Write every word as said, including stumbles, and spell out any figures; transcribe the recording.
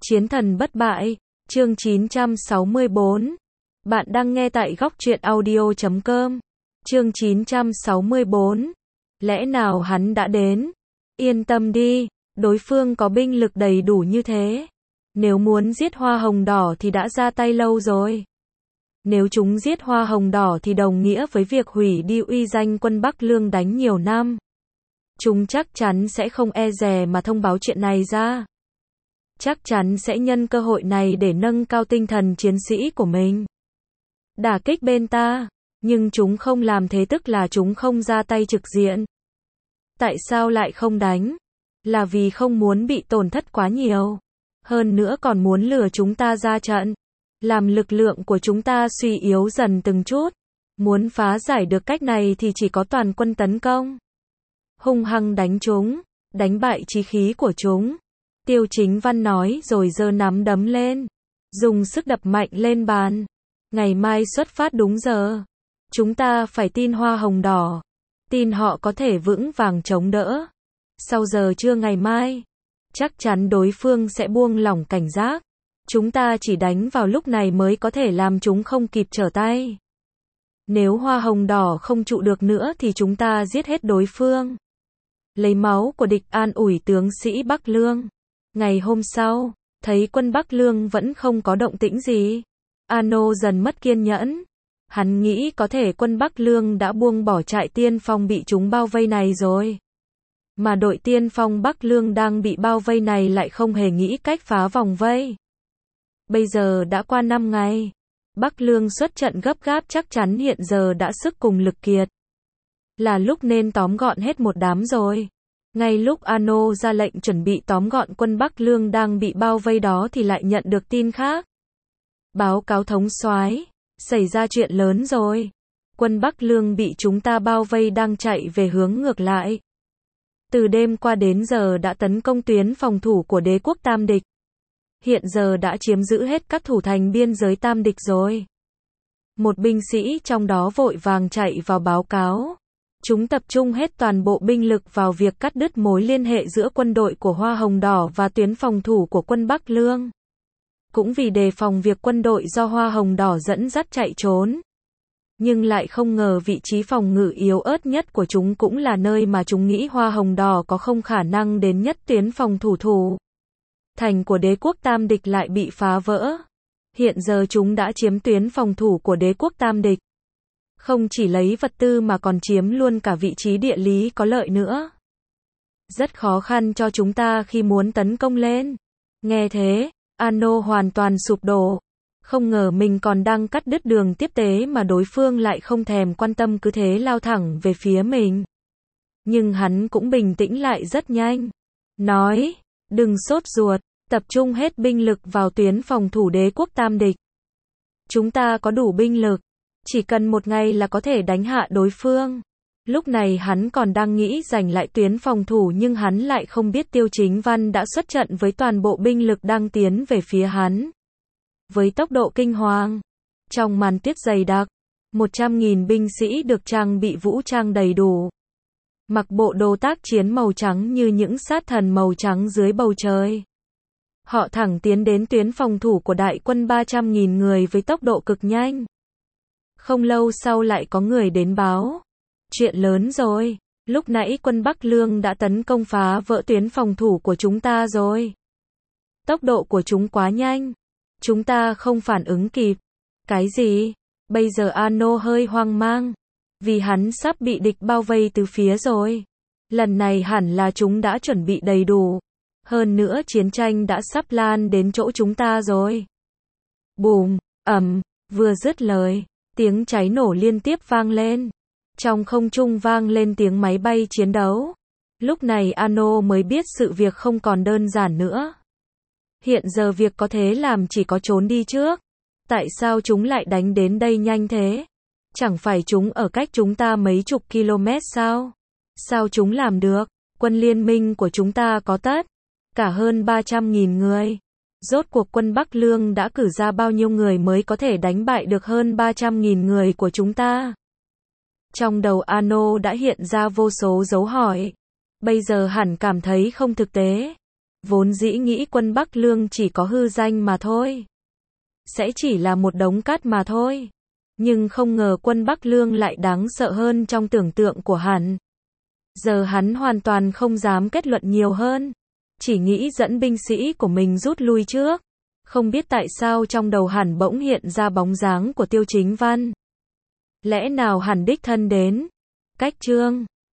Chiến thần bất bại, chương chín trăm sáu mươi bốn. Bạn đang nghe tại góc truyện audio chấm com. Chương chín trăm sáu mươi bốn. Lẽ nào hắn đã đến? Yên tâm đi, đối phương có binh lực đầy đủ như thế. Nếu muốn giết Hoa Hồng Đỏ thì đã ra tay lâu rồi. Nếu chúng giết Hoa Hồng Đỏ thì đồng nghĩa với việc hủy đi uy danh quân Bắc Lương đánh nhiều năm. Chúng chắc chắn sẽ không e dè mà thông báo chuyện này ra. Chắc chắn sẽ nhân cơ hội này để nâng cao tinh thần chiến sĩ của mình. Đả kích bên ta, nhưng chúng không làm thế tức là chúng không ra tay trực diện. Tại sao lại không đánh? Là vì không muốn bị tổn thất quá nhiều. Hơn nữa còn muốn lừa chúng ta ra trận. Làm lực lượng của chúng ta suy yếu dần từng chút. Muốn phá giải được cách này thì chỉ có toàn quân tấn công. Hung hăng đánh chúng, đánh bại chí khí của chúng. Tiêu Chính Văn nói rồi giơ nắm đấm lên. Dùng sức đập mạnh lên bàn. Ngày mai xuất phát đúng giờ. Chúng ta phải tin Hoa Hồng Đỏ. Tin họ có thể vững vàng chống đỡ. Sau giờ trưa ngày mai, chắc chắn đối phương sẽ buông lỏng cảnh giác. Chúng ta chỉ đánh vào lúc này mới có thể làm chúng không kịp trở tay. Nếu Hoa Hồng Đỏ không trụ được nữa thì chúng ta giết hết đối phương. Lấy máu của địch an ủi tướng sĩ Bắc Lương. Ngày hôm sau, thấy quân Bắc Lương vẫn không có động tĩnh gì. Ano dần mất kiên nhẫn. Hắn nghĩ có thể quân Bắc Lương đã buông bỏ trại tiên phong bị chúng bao vây này rồi. Mà đội tiên phong Bắc Lương đang bị bao vây này lại không hề nghĩ cách phá vòng vây. Bây giờ đã qua năm ngày. Bắc Lương xuất trận gấp gáp chắc chắn hiện giờ đã sức cùng lực kiệt. Là lúc nên tóm gọn hết một đám rồi. Ngay lúc Ano ra lệnh chuẩn bị tóm gọn quân Bắc Lương đang bị bao vây đó thì lại nhận được tin khác. Báo cáo thống soái, xảy ra chuyện lớn rồi. Quân Bắc Lương bị chúng ta bao vây đang chạy về hướng ngược lại. Từ đêm qua đến giờ đã tấn công tuyến phòng thủ của đế quốc Tam Địch. Hiện giờ đã chiếm giữ hết các thủ thành biên giới Tam Địch rồi. Một binh sĩ trong đó vội vàng chạy vào báo cáo. Chúng tập trung hết toàn bộ binh lực vào việc cắt đứt mối liên hệ giữa quân đội của Hoa Hồng Đỏ và tuyến phòng thủ của quân Bắc Lương. Cũng vì đề phòng việc quân đội do Hoa Hồng Đỏ dẫn dắt chạy trốn. Nhưng lại không ngờ vị trí phòng ngự yếu ớt nhất của chúng cũng là nơi mà chúng nghĩ Hoa Hồng Đỏ có không khả năng đến nhất tuyến phòng thủ thủ. Thành của đế quốc Tam Địch lại bị phá vỡ. Hiện giờ chúng đã chiếm tuyến phòng thủ của đế quốc Tam Địch. Không chỉ lấy vật tư mà còn chiếm luôn cả vị trí địa lý có lợi nữa. Rất khó khăn cho chúng ta khi muốn tấn công lên. Nghe thế, Ano hoàn toàn sụp đổ. Không ngờ mình còn đang cắt đứt đường tiếp tế mà đối phương lại không thèm quan tâm cứ thế lao thẳng về phía mình. Nhưng hắn cũng bình tĩnh lại rất nhanh. Nói, đừng sốt ruột, tập trung hết binh lực vào tuyến phòng thủ đế quốc Tam Địch. Chúng ta có đủ binh lực. Chỉ cần một ngày là có thể đánh hạ đối phương. Lúc này hắn còn đang nghĩ giành lại tuyến phòng thủ nhưng hắn lại không biết Tiêu Chính Văn đã xuất trận với toàn bộ binh lực đang tiến về phía hắn. Với tốc độ kinh hoàng, trong màn tuyết dày đặc, một trăm nghìn binh sĩ được trang bị vũ trang đầy đủ. Mặc bộ đồ tác chiến màu trắng như những sát thần màu trắng dưới bầu trời. Họ thẳng tiến đến tuyến phòng thủ của đại quân ba trăm nghìn người với tốc độ cực nhanh. Không lâu sau lại có người đến báo. Chuyện lớn rồi, lúc nãy quân Bắc Lương đã tấn công phá vỡ tuyến phòng thủ của chúng ta rồi. Tốc độ của chúng quá nhanh. Chúng ta không phản ứng kịp. Cái gì? Bây giờ Ano hơi hoang mang. Vì hắn sắp bị địch bao vây từ phía rồi. Lần này hẳn là chúng đã chuẩn bị đầy đủ. Hơn nữa chiến tranh đã sắp lan đến chỗ chúng ta rồi. Bùm, ầm, vừa dứt lời. Tiếng cháy nổ liên tiếp vang lên. Trong không trung vang lên tiếng máy bay chiến đấu. Lúc này Ano mới biết sự việc không còn đơn giản nữa. Hiện giờ việc có thể làm chỉ có trốn đi trước. Tại sao chúng lại đánh đến đây nhanh thế? Chẳng phải chúng ở cách chúng ta mấy chục km sao? Sao chúng làm được? Quân liên minh của chúng ta có tất cả hơn ba trăm nghìn người. Rốt cuộc quân Bắc Lương đã cử ra bao nhiêu người mới có thể đánh bại được hơn ba trăm nghìn người của chúng ta? Trong đầu Ano đã hiện ra vô số dấu hỏi. Bây giờ hẳn cảm thấy không thực tế. Vốn dĩ nghĩ quân Bắc Lương chỉ có hư danh mà thôi. Sẽ chỉ là một đống cát mà thôi. Nhưng không ngờ quân Bắc Lương lại đáng sợ hơn trong tưởng tượng của hắn. Giờ hắn hoàn toàn không dám kết luận nhiều hơn. Chỉ nghĩ dẫn binh sĩ của mình rút lui trước. Không biết tại sao trong đầu hắn bỗng hiện ra bóng dáng của Tiêu Chính Văn. Lẽ nào hắn đích thân đến? Cách chương